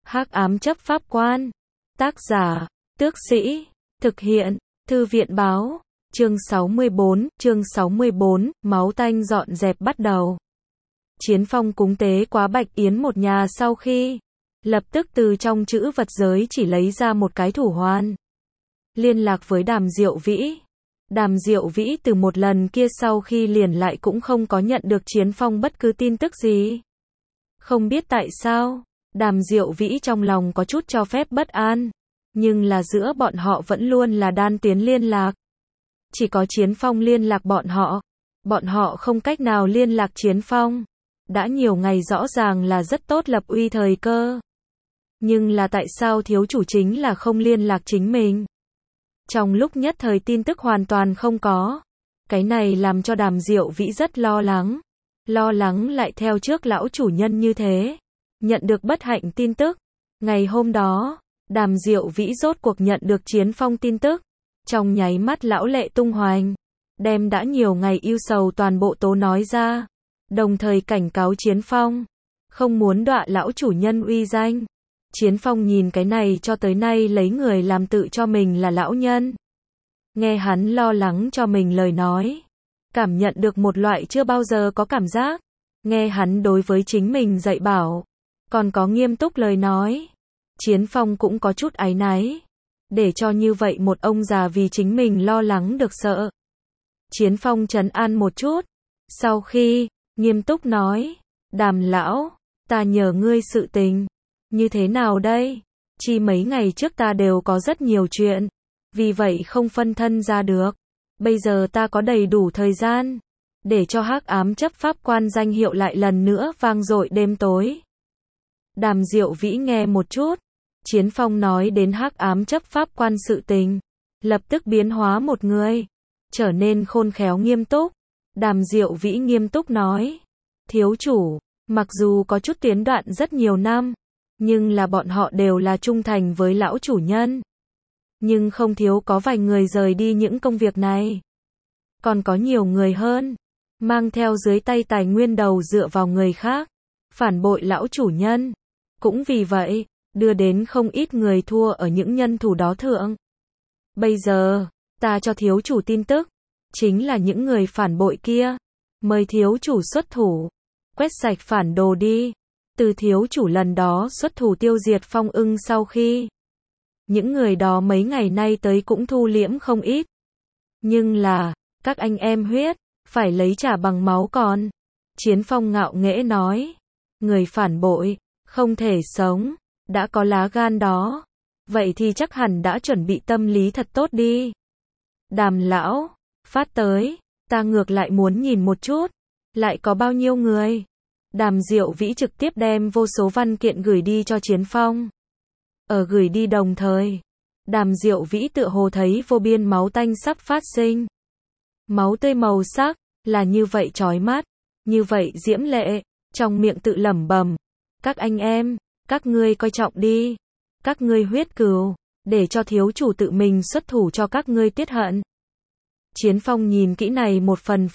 Hắc ám chấp pháp quan. Tác giả, Tước Sĩ. Thực hiện, Thư viện báo. Chương 64, máu tanh dọn dẹp bắt đầu. Chiến Phong cúng tế quá Bạch Yến một nhà sau khi lập tức từ trong chữ vật giới chỉ lấy ra một cái thủ hoàn. Liên lạc với Đàm Diệu Vĩ. Đàm Diệu Vĩ từ một lần kia sau khi liền lại cũng không có nhận được Chiến Phong bất cứ tin tức gì. Không biết tại sao, Đàm Diệu Vĩ trong lòng có chút cho phép bất an, nhưng là giữa bọn họ vẫn luôn là đan tiến liên lạc. Chỉ có Chiến Phong liên lạc bọn họ không cách nào liên lạc Chiến Phong. Đã nhiều ngày rõ ràng là rất tốt lập uy thời cơ. Nhưng là tại sao thiếu chủ chính là không liên lạc chính mình? Trong lúc nhất thời tin tức hoàn toàn không có. Cái này làm cho Đàm Diệu Vĩ rất lo lắng. Lo lắng lại theo trước lão chủ nhân như thế. Nhận được bất hạnh tin tức. Ngày hôm đó, Đàm Diệu Vĩ rốt cuộc nhận được Chiến Phong tin tức. Trong nháy mắt lão lệ tung hoành. Đem đã nhiều ngày ưu sầu toàn bộ tố nói ra. Đồng thời cảnh cáo Chiến Phong. Không muốn đọa lão chủ nhân uy danh. Chiến Phong nhìn cái này cho tới nay lấy người làm tự cho mình là lão nhân. Nghe hắn lo lắng cho mình lời nói. Cảm nhận được một loại chưa bao giờ có cảm giác. Nghe hắn đối với chính mình dạy bảo. Còn có nghiêm túc lời nói. Chiến Phong cũng có chút áy náy. Để cho như vậy một ông già vì chính mình lo lắng được sợ. Chiến Phong trấn an một chút. Sau khi, nghiêm túc nói. Đàm lão, ta nhờ ngươi sự tình. Như thế nào đây? Chi mấy ngày trước ta đều có rất nhiều chuyện. Vì vậy không phân thân ra được. Bây giờ ta có đầy đủ thời gian. Để cho hắc ám chấp pháp quan danh hiệu lại lần nữa vang dội đêm tối. Đàm Diệu Vĩ nghe một chút. Chiến Phong nói đến hắc ám chấp pháp quan sự tình. Lập tức biến hóa một người. Trở nên khôn khéo nghiêm túc. Đàm Diệu Vĩ nghiêm túc nói. Thiếu chủ, mặc dù có chút tiến đoạn rất nhiều năm. Nhưng là bọn họ đều là trung thành với lão chủ nhân. Nhưng không thiếu có vài người rời đi những công việc này. Còn có nhiều người hơn. Mang theo dưới tay tài nguyên đầu dựa vào người khác. Phản bội lão chủ nhân. Cũng vì vậy, đưa đến không ít người thua ở những nhân thủ đó thượng. Bây giờ, ta cho thiếu chủ tin tức. Chính là những người phản bội kia. Mời thiếu chủ xuất thủ. Quét sạch phản đồ đi. Từ thiếu chủ lần đó xuất thủ tiêu diệt Phong Ưng sau khi. Những người đó mấy ngày nay tới cũng thu liễm không ít. Nhưng là, các anh em huyết, phải lấy trả bằng máu còn. Chiến Phong ngạo nghễ nói. Người phản bội, không thể sống, đã có lá gan đó. Vậy thì chắc hẳn đã chuẩn bị tâm lý thật tốt đi. Đàm lão, phát tới, ta ngược lại muốn nhìn một chút. Lại có bao nhiêu người? Đàm Diệu Vĩ trực tiếp đem vô số văn kiện gửi đi cho Chiến Phong. Ở gửi đi đồng thời, Đàm Diệu Vĩ tựa hồ thấy vô biên máu tanh sắp phát sinh. Máu tươi màu sắc, là như vậy chói mắt, như vậy diễm lệ, trong miệng tự lẩm bẩm. Các anh em, các ngươi coi trọng đi. Các ngươi huyết cừu, để cho thiếu chủ tự mình xuất thủ cho các ngươi tiết hận. Chiến Phong nhìn kỹ này một phần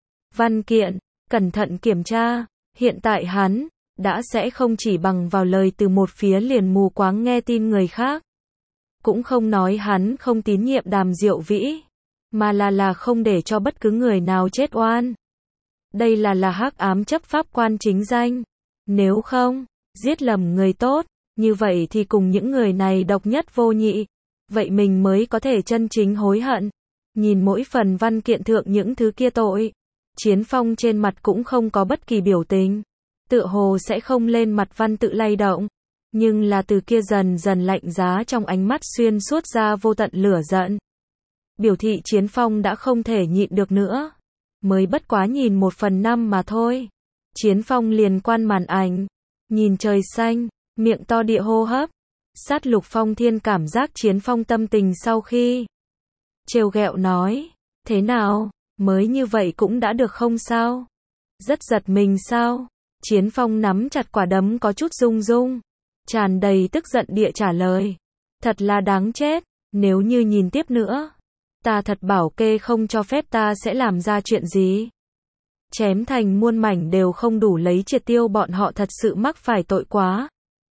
văn kiện, cẩn thận kiểm tra. Hiện tại hắn, đã sẽ không chỉ bằng vào lời từ một phía liền mù quáng nghe tin người khác. Cũng không nói hắn không tín nhiệm Đàm Diệu Vĩ. Mà là không để cho bất cứ người nào chết oan. Đây là hắc ám chấp pháp quan chính danh. Nếu không, giết lầm người tốt, như vậy thì cùng những người này độc nhất vô nhị. Vậy mình mới có thể chân chính hối hận. Nhìn mỗi phần văn kiện thượng những thứ kia tội. Chiến Phong trên mặt cũng không có bất kỳ biểu tình. Tựa hồ sẽ không lên mặt văn tự lay động. Nhưng là từ kia dần dần lạnh giá trong ánh mắt xuyên suốt ra vô tận lửa giận. Biểu thị Chiến Phong đã không thể nhịn được nữa. Mới bất quá nhìn 1/5 mà thôi. Chiến Phong liền quan màn ảnh. Nhìn trời xanh, miệng to địa hô hấp. Sát lục phong thiên cảm giác Chiến Phong tâm tình sau khi. Trêu ghẹo nói. Thế nào? Mới như vậy cũng đã được không sao? Rất giật mình sao? Chiến Phong nắm chặt quả đấm có chút rung rung. Tràn đầy tức giận địa trả lời. Thật là đáng chết, nếu như nhìn tiếp nữa. Ta thật bảo kê không cho phép ta sẽ làm ra chuyện gì. Chém thành muôn mảnh đều không đủ lấy triệt tiêu bọn họ thật sự mắc phải tội quá.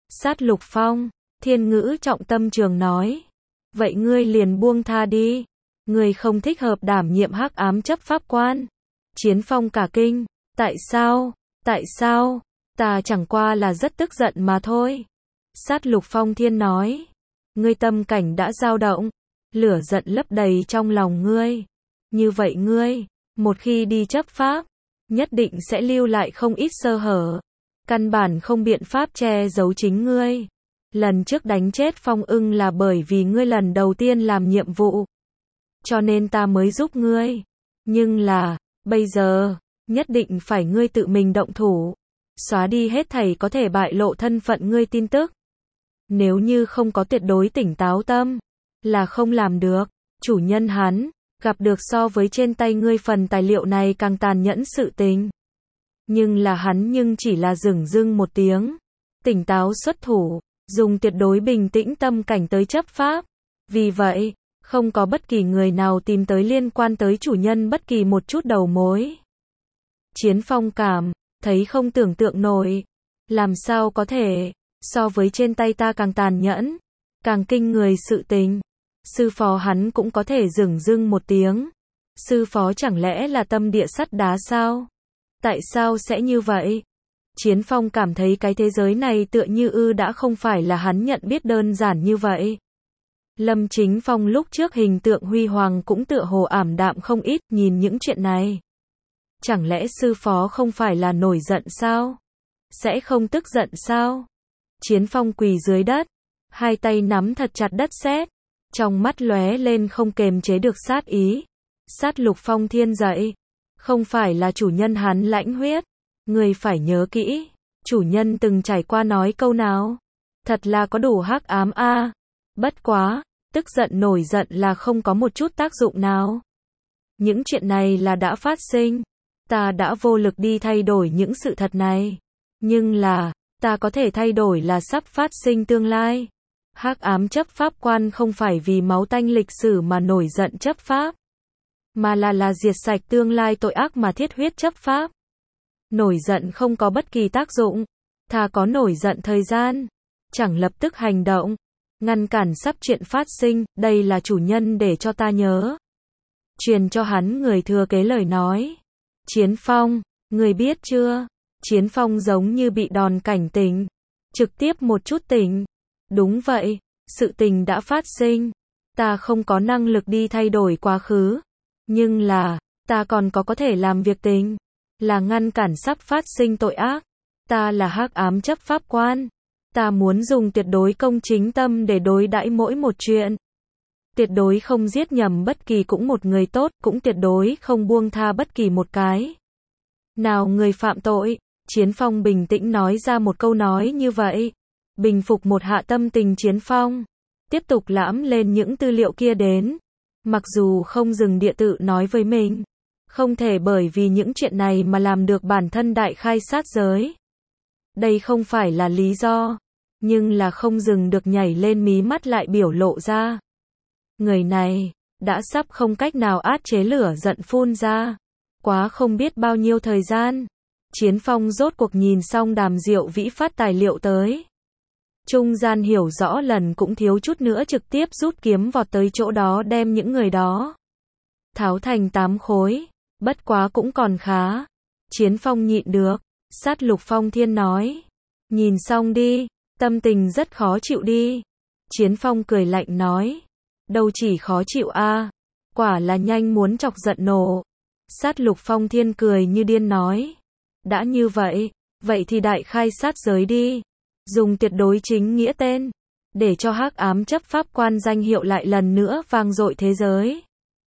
Sát Lục Phong, Thiên Ngữ trọng tâm trường nói. Vậy ngươi liền buông tha đi. Ngươi không thích hợp đảm nhiệm hắc ám chấp pháp quan. Chiến Phong cả kinh. Tại sao? Tại sao? Ta chẳng qua là rất tức giận mà thôi. Sát Lục Phong Thiên nói. Ngươi tâm cảnh đã dao động. Lửa giận lấp đầy trong lòng ngươi. Như vậy ngươi, một khi đi chấp pháp, nhất định sẽ lưu lại không ít sơ hở. Căn bản không biện pháp che giấu chính ngươi. Lần trước đánh chết Phong Ưng là bởi vì ngươi lần đầu tiên làm nhiệm vụ. Cho nên ta mới giúp ngươi. Nhưng là, bây giờ, nhất định phải ngươi tự mình động thủ. Xóa đi hết thảy có thể bại lộ thân phận ngươi tin tức. Nếu như không có tuyệt đối tỉnh táo tâm, là không làm được. Chủ nhân hắn, gặp được so với trên tay ngươi phần tài liệu này càng tàn nhẫn sự tình. Nhưng là hắn chỉ là dửng dưng một tiếng. Tỉnh táo xuất thủ, dùng tuyệt đối bình tĩnh tâm cảnh tới chấp pháp. Vì vậy, không có bất kỳ người nào tìm tới liên quan tới chủ nhân bất kỳ một chút đầu mối. Chiến Phong cảm thấy không tưởng tượng nổi. Làm sao có thể, so với trên tay ta càng tàn nhẫn, càng kinh người sự tình. Sư phó hắn cũng có thể dửng dưng một tiếng. Sư phó chẳng lẽ là tâm địa sắt đá sao? Tại sao sẽ như vậy? Chiến Phong cảm thấy cái thế giới này tựa như đã không phải là hắn nhận biết đơn giản như vậy. Lâm Chính Phong lúc trước hình tượng huy hoàng cũng tựa hồ ảm đạm không ít nhìn những chuyện này. Chẳng lẽ sư phó không phải là nổi giận sao? Sẽ không tức giận sao? Chiến Phong quỳ dưới đất, hai tay nắm thật chặt đất sét, trong mắt lóe lên không kềm chế được sát ý. Sát Lục Phong Thiên dậy, không phải là chủ nhân hắn lãnh huyết, người phải nhớ kỹ, chủ nhân từng trải qua nói câu nào, thật là có đủ hắc ám a. Bất quá, tức giận nổi giận là không có một chút tác dụng nào. Những chuyện này là đã phát sinh, ta đã vô lực đi thay đổi những sự thật này, nhưng là, ta có thể thay đổi là sắp phát sinh tương lai. Hắc ám chấp pháp quan không phải vì máu tanh lịch sử mà nổi giận chấp pháp, mà là diệt sạch tương lai tội ác mà thiết huyết chấp pháp. Nổi giận không có bất kỳ tác dụng, thà có nổi giận thời gian, chẳng lập tức hành động, ngăn cản sắp chuyện phát sinh, đây là chủ nhân để cho ta nhớ. Truyền cho hắn người thừa kế lời nói. Chiến Phong, người biết chưa? Chiến Phong giống như bị đòn cảnh tỉnh, trực tiếp một chút tỉnh. Đúng vậy, sự tình đã phát sinh, ta không có năng lực đi thay đổi quá khứ, nhưng là, ta còn có thể làm việc tình, là ngăn cản sắp phát sinh tội ác. Ta là hắc ám chấp pháp quan, ta muốn dùng tuyệt đối công chính tâm để đối đãi mỗi một chuyện. Tuyệt đối không giết nhầm bất kỳ cũng một người tốt, cũng tuyệt đối không buông tha bất kỳ một cái nào người phạm tội. Chiến Phong bình tĩnh nói ra một câu nói như vậy, bình phục một hạ tâm tình Chiến Phong, tiếp tục lãm lên những tư liệu kia đến. Mặc dù không dừng địa tự nói với mình, không thể bởi vì những chuyện này mà làm được bản thân đại khai sát giới. Đây không phải là lý do, nhưng là không dừng được nhảy lên mí mắt lại biểu lộ ra. Người này, đã sắp không cách nào át chế lửa giận phun ra. Quá không biết bao nhiêu thời gian. Chiến Phong rốt cuộc nhìn xong Đàm Diệu Vĩ phát tài liệu tới. Trung gian hiểu rõ lần cũng thiếu chút nữa trực tiếp rút kiếm vọt tới chỗ đó đem những người đó tháo thành 8 khối. Bất quá cũng còn khá. Chiến Phong nhịn được. Sát Lục Phong Thiên nói. Nhìn xong đi, tâm tình rất khó chịu đi. Chiến Phong cười lạnh nói. Đâu chỉ khó chịu a, quả là nhanh muốn chọc giận nổ. Sát Lục Phong Thiên cười như điên nói. Đã như vậy, vậy thì đại khai sát giới đi. Dùng tuyệt đối chính nghĩa tên, để cho hắc ám chấp pháp quan danh hiệu lại lần nữa vang dội thế giới.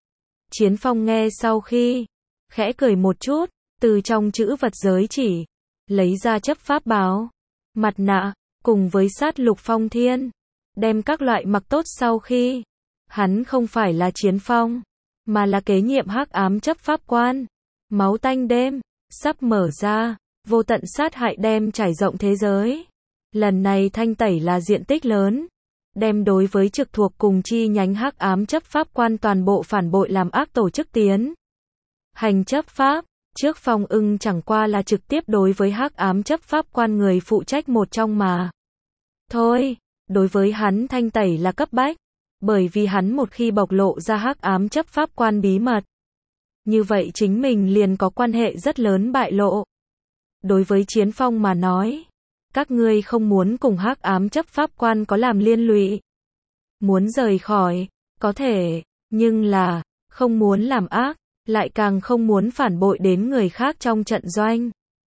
Chiến Phong nghe sau khi, khẽ cười một chút, từ trong chữ vật giới chỉ, lấy ra chấp pháp báo, mặt nạ, cùng với Sát Lục Phong Thiên, đem các loại mặc tốt sau khi, hắn không phải là Chiến Phong, mà là kế nhiệm hắc ám chấp pháp quan. Máu tanh đêm, sắp mở ra, vô tận sát hại đem trải rộng thế giới. Lần này thanh tẩy là diện tích lớn, đem đối với trực thuộc cùng chi nhánh hắc ám chấp pháp quan toàn bộ phản bội làm ác tổ chức tiến hành chấp pháp. Trước Phong Ưng chẳng qua là trực tiếp đối với hắc ám chấp pháp quan người phụ trách một trong mà Thôi, đối với hắn thanh tẩy là cấp bách, bởi vì hắn một khi bộc lộ ra hắc ám chấp pháp quan bí mật, như vậy chính mình liền có quan hệ rất lớn bại lộ. Đối với Chiến Phong mà nói, các ngươi không muốn cùng hắc ám chấp pháp quan có làm liên lụy. Muốn rời khỏi, có thể, nhưng là, không muốn làm ác, lại càng không muốn phản bội đến người khác trong trận doanh.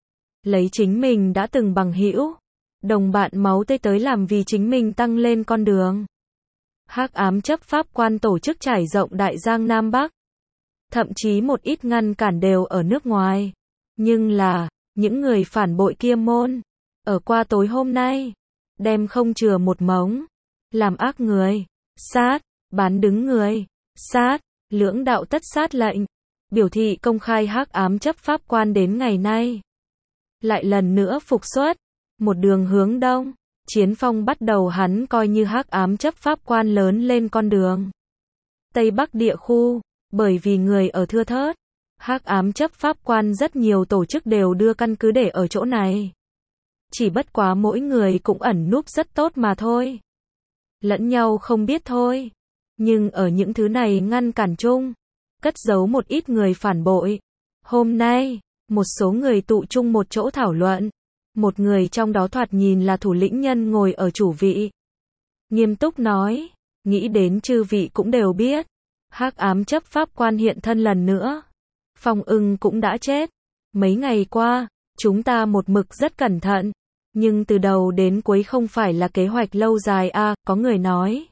Lấy chính mình đã từng bằng hữu, đồng bạn máu tươi tới làm vì chính mình tăng lên con đường. Hắc ám chấp pháp quan tổ chức trải rộng Đại Giang Nam Bắc. Thậm chí một ít ngăn cản đều ở nước ngoài. Nhưng là, những người phản bội kia môn, ở qua tối hôm nay, đem không chừa một mống, làm ác người, sát, bán đứng người, sát, lưỡng đạo tất sát lệnh, biểu thị công khai hắc ám chấp pháp quan đến ngày nay. Lại lần nữa phục xuất, một đường hướng đông, Chiến Phong bắt đầu hắn coi như hắc ám chấp pháp quan lớn lên con đường. Tây Bắc địa khu, bởi vì người ở thưa thớt, hắc ám chấp pháp quan rất nhiều tổ chức đều đưa căn cứ để ở chỗ này. Chỉ bất quá mỗi người cũng ẩn núp rất tốt mà thôi. Lẫn nhau không biết thôi. Nhưng ở những thứ này ngăn cản chung, cất giấu một ít người phản bội. Hôm nay, một số người tụ chung một chỗ thảo luận. Một người trong đó thoạt nhìn là thủ lĩnh nhân ngồi ở chủ vị. Nghiêm túc nói, nghĩ đến chư vị cũng đều biết. Hắc ám chấp pháp quan hiện thân lần nữa. Phong Ưng cũng đã chết. Mấy ngày qua, chúng ta một mực rất cẩn thận. Nhưng từ đầu đến cuối không phải là kế hoạch lâu dài à, có người nói.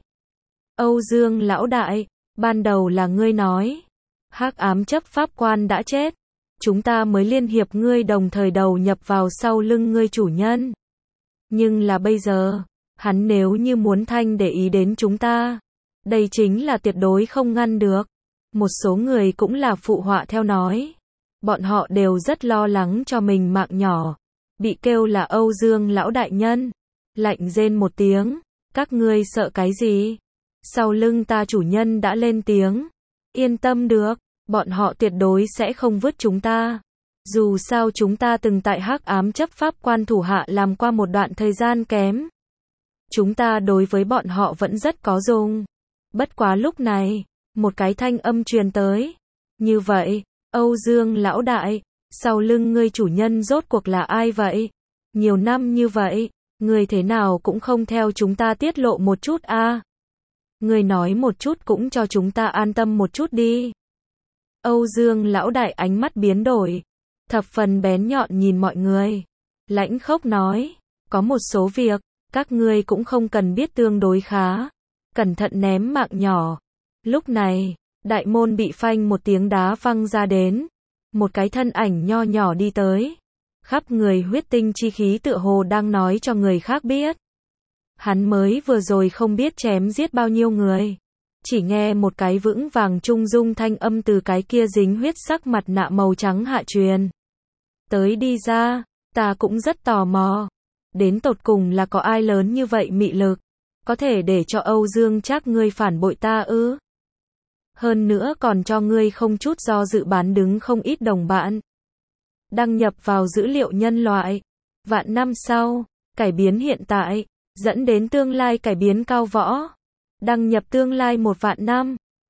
Âu Dương lão đại, ban đầu là ngươi nói. Hắc ám chấp pháp quan đã chết. Chúng ta mới liên hiệp ngươi đồng thời đầu nhập vào sau lưng ngươi chủ nhân. Nhưng là bây giờ, hắn nếu như muốn thanh để ý đến chúng ta, đây chính là tuyệt đối không ngăn được. Một số người cũng là phụ họa theo nói. Bọn họ đều rất lo lắng cho mình mạng nhỏ. Bị kêu là Âu Dương lão đại nhân. Lạnh rên một tiếng. Các ngươi sợ cái gì? Sau lưng ta chủ nhân đã lên tiếng. Yên tâm được. Bọn họ tuyệt đối sẽ không vứt chúng ta. Dù sao chúng ta từng tại hắc ám chấp pháp quan thủ hạ làm qua một đoạn thời gian kém. Chúng ta đối với bọn họ vẫn rất có dùng. Bất quá lúc này, một cái thanh âm truyền tới. Như vậy, Âu Dương lão đại, sau lưng ngươi chủ nhân rốt cuộc là ai vậy? Nhiều năm như vậy, ngươi thế nào cũng không theo chúng ta tiết lộ một chút a. Ngươi nói một chút cũng cho chúng ta an tâm một chút đi. Âu Dương lão đại ánh mắt biến đổi, thập phần bén nhọn nhìn mọi người. Lãnh khốc nói, có một số việc, các ngươi cũng không cần biết tương đối khá. Cẩn thận ném mạng nhỏ. Lúc này, đại môn bị phanh một tiếng đá văng ra đến. Một cái thân ảnh nho nhỏ đi tới. Khắp người huyết tinh chi khí tựa hồ đang nói cho người khác biết. Hắn mới vừa rồi không biết chém giết bao nhiêu người. Chỉ nghe một cái vững vàng trung dung thanh âm từ cái kia dính huyết sắc mặt nạ màu trắng hạ truyền. Tới đi ra, ta cũng rất tò mò. Đến tột cùng là có ai lớn như vậy mị lực. Có thể để cho Âu Dương Trác ngươi phản bội ta ư? Hơn nữa còn cho ngươi không chút do dự bán đứng không ít đồng bạn. Đăng nhập vào dữ liệu nhân loại. Vạn năm sau, cải biến hiện tại, dẫn đến tương lai cải biến cao võ. Đăng nhập tương lai 1 vạn năm.